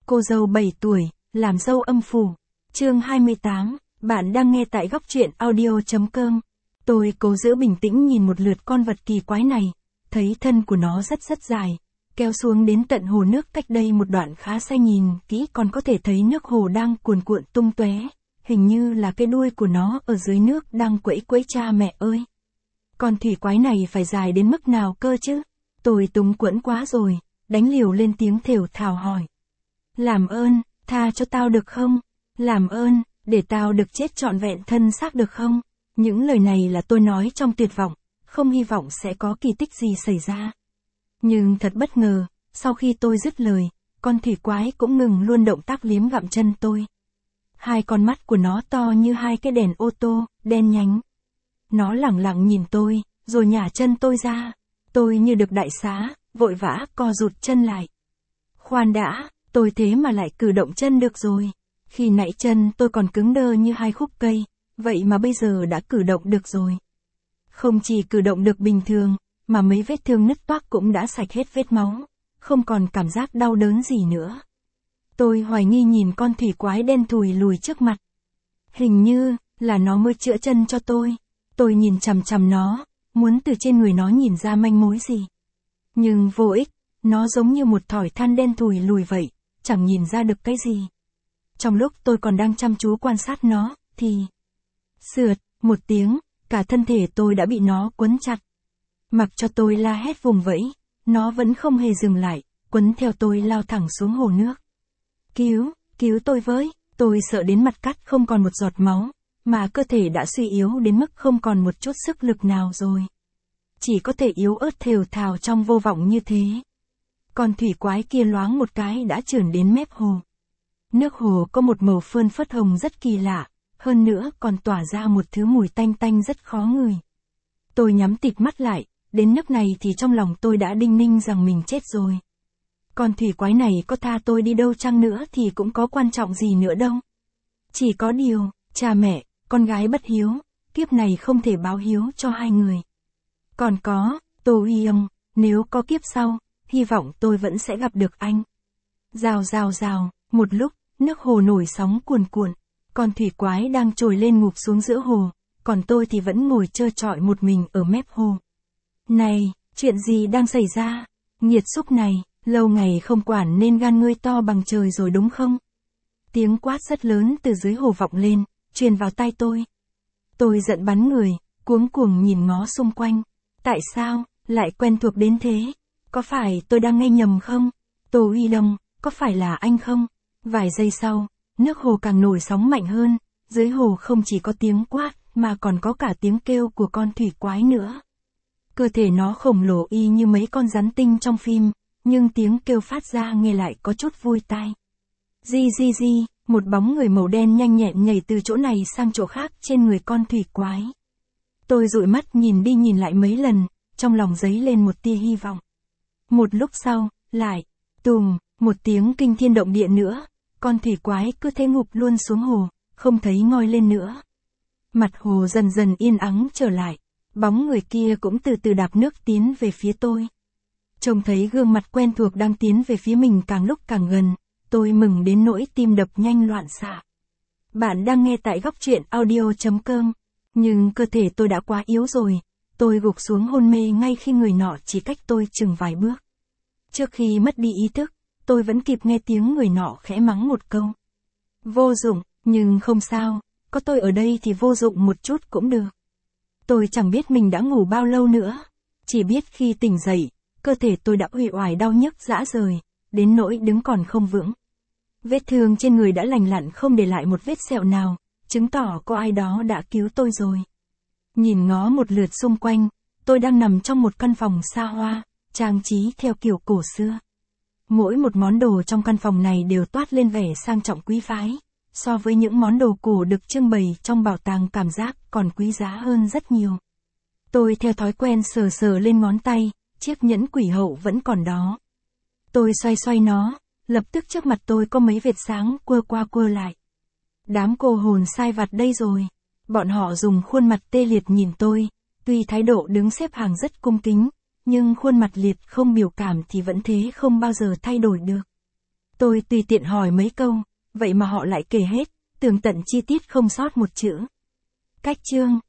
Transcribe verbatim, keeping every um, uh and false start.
Cô dâu bảy tuổi, làm dâu âm phủ. Chương hai mươi tám, bạn đang nghe tại góc truyện audio.com. Tôi cố giữ bình tĩnh nhìn một lượt con vật kỳ quái này, thấy thân của nó rất rất dài, kéo xuống đến tận hồ nước cách đây một đoạn khá xa, nhìn kỹ còn có thể thấy nước hồ đang cuồn cuộn tung tóe, hình như là cái đuôi của nó ở dưới nước đang quẫy quẫy. Cha mẹ ơi! Con thủy quái này phải dài đến mức nào cơ chứ? Tôi túng quẫn quá rồi, đánh liều lên tiếng thều thào hỏi. Làm ơn, tha cho tao được không? Làm ơn, để tao được chết trọn vẹn thân xác được không? Những lời này là tôi nói trong tuyệt vọng, không hy vọng sẽ có kỳ tích gì xảy ra. Nhưng thật bất ngờ, sau khi tôi dứt lời, con thủy quái cũng ngừng luôn động tác liếm gặm chân tôi. Hai con mắt của nó to như hai cái đèn ô tô, đen nhánh. Nó lẳng lặng nhìn tôi, rồi nhả chân tôi ra. Tôi như được đại xá, vội vã co rụt chân lại. Khoan đã, tôi thế mà lại cử động chân được rồi. Khi nãy chân tôi còn cứng đơ như hai khúc cây, vậy mà bây giờ đã cử động được rồi. Không chỉ cử động được bình thường, mà mấy vết thương nứt toác cũng đã sạch hết vết máu, không còn cảm giác đau đớn gì nữa. Tôi hoài nghi nhìn con thủy quái đen thùi lùi trước mặt. Hình như là nó mới chữa chân cho tôi. Tôi nhìn chằm chằm nó, muốn từ trên người nó nhìn ra manh mối gì. Nhưng vô ích, nó giống như một thỏi than đen thùi lùi vậy, chẳng nhìn ra được cái gì. Trong lúc tôi còn đang chăm chú quan sát nó, thì... Sượt, một tiếng, cả thân thể tôi đã bị nó quấn chặt. Mặc cho tôi la hét vùng vẫy, nó vẫn không hề dừng lại, quấn theo tôi lao thẳng xuống hồ nước. Cứu, cứu tôi với, tôi sợ đến mặt cắt không còn một giọt máu, mà cơ thể đã suy yếu đến mức không còn một chút sức lực nào rồi. Chỉ có thể yếu ớt thều thào trong vô vọng như thế. Con thủy quái kia loáng một cái đã trườn đến mép hồ. Nước hồ có một màu phơn phớt hồng rất kỳ lạ, hơn nữa còn tỏa ra một thứ mùi tanh tanh rất khó ngửi. Tôi nhắm tịt mắt lại, đến nước này thì trong lòng tôi đã đinh ninh rằng mình chết rồi. Con thủy quái này có tha tôi đi đâu chăng nữa thì cũng có quan trọng gì nữa đâu. Chỉ có điều, cha mẹ, con gái bất hiếu, kiếp này không thể báo hiếu cho hai người. Còn có, Tô Uy Ông, nếu có kiếp sau, hy vọng tôi vẫn sẽ gặp được anh. Rào rào rào, một lúc, nước hồ nổi sóng cuồn cuộn, con thủy quái đang trồi lên ngụp xuống giữa hồ, còn tôi thì vẫn ngồi trơ trọi một mình ở mép hồ. Này, chuyện gì đang xảy ra? Nghiệt xúc này, lâu ngày không quản nên gan ngươi to bằng trời rồi đúng không? Tiếng quát rất lớn từ dưới hồ vọng lên, truyền vào tai tôi. Tôi giận bắn người, cuống cuồng nhìn ngó xung quanh. Tại sao, lại quen thuộc đến thế? Có phải tôi đang nghe nhầm không? Tô Uy Đông, có phải là anh không? Vài giây sau, nước hồ càng nổi sóng mạnh hơn, dưới hồ không chỉ có tiếng quát, mà còn có cả tiếng kêu của con thủy quái nữa. Cơ thể nó khổng lồ y như mấy con rắn tinh trong phim, nhưng tiếng kêu phát ra nghe lại có chút vui tai. Di di di, một bóng người màu đen nhanh nhẹn nhảy từ chỗ này sang chỗ khác trên người con thủy quái. Tôi dụi mắt nhìn đi nhìn lại mấy lần, trong lòng dấy lên một tia hy vọng. Một lúc sau, lại, tùm, một tiếng kinh thiên động địa nữa, con thủy quái cứ thế ngụp luôn xuống hồ, không thấy ngoi lên nữa. Mặt hồ dần dần yên ắng trở lại, bóng người kia cũng từ từ đạp nước tiến về phía tôi. Trông thấy gương mặt quen thuộc đang tiến về phía mình càng lúc càng gần, tôi mừng đến nỗi tim đập nhanh loạn xạ. Bạn đang nghe tại góc truyện audio.com, nhưng cơ thể tôi đã quá yếu rồi, tôi gục xuống hôn mê ngay khi người nọ chỉ cách tôi chừng vài bước. Trước khi mất đi ý thức, tôi vẫn kịp nghe tiếng người nọ khẽ mắng một câu. Vô dụng, nhưng không sao, có tôi ở đây thì vô dụng một chút cũng được. Tôi chẳng biết mình đã ngủ bao lâu nữa, chỉ biết khi tỉnh dậy, cơ thể tôi đã uể oải đau nhức rã rời, đến nỗi đứng còn không vững. Vết thương trên người đã lành lặn không để lại một vết sẹo nào, chứng tỏ có ai đó đã cứu tôi rồi. Nhìn ngó một lượt xung quanh, tôi đang nằm trong một căn phòng xa hoa, trang trí theo kiểu cổ xưa. Mỗi một món đồ trong căn phòng này đều toát lên vẻ sang trọng quý phái, so với những món đồ cổ được trưng bày trong bảo tàng cảm giác còn quý giá hơn rất nhiều. Tôi theo thói quen sờ sờ lên ngón tay, chiếc nhẫn quỷ hậu vẫn còn đó. Tôi xoay xoay nó, lập tức trước mặt tôi có mấy vệt sáng quơ qua quơ lại. Đám cô hồn sai vặt đây rồi. Bọn họ dùng khuôn mặt tê liệt nhìn tôi, tuy thái độ đứng xếp hàng rất cung kính, nhưng khuôn mặt liệt không biểu cảm thì vẫn thế không bao giờ thay đổi được. Tôi tùy tiện hỏi mấy câu, vậy mà họ lại kể hết, tường tận chi tiết không sót một chữ. Cách chương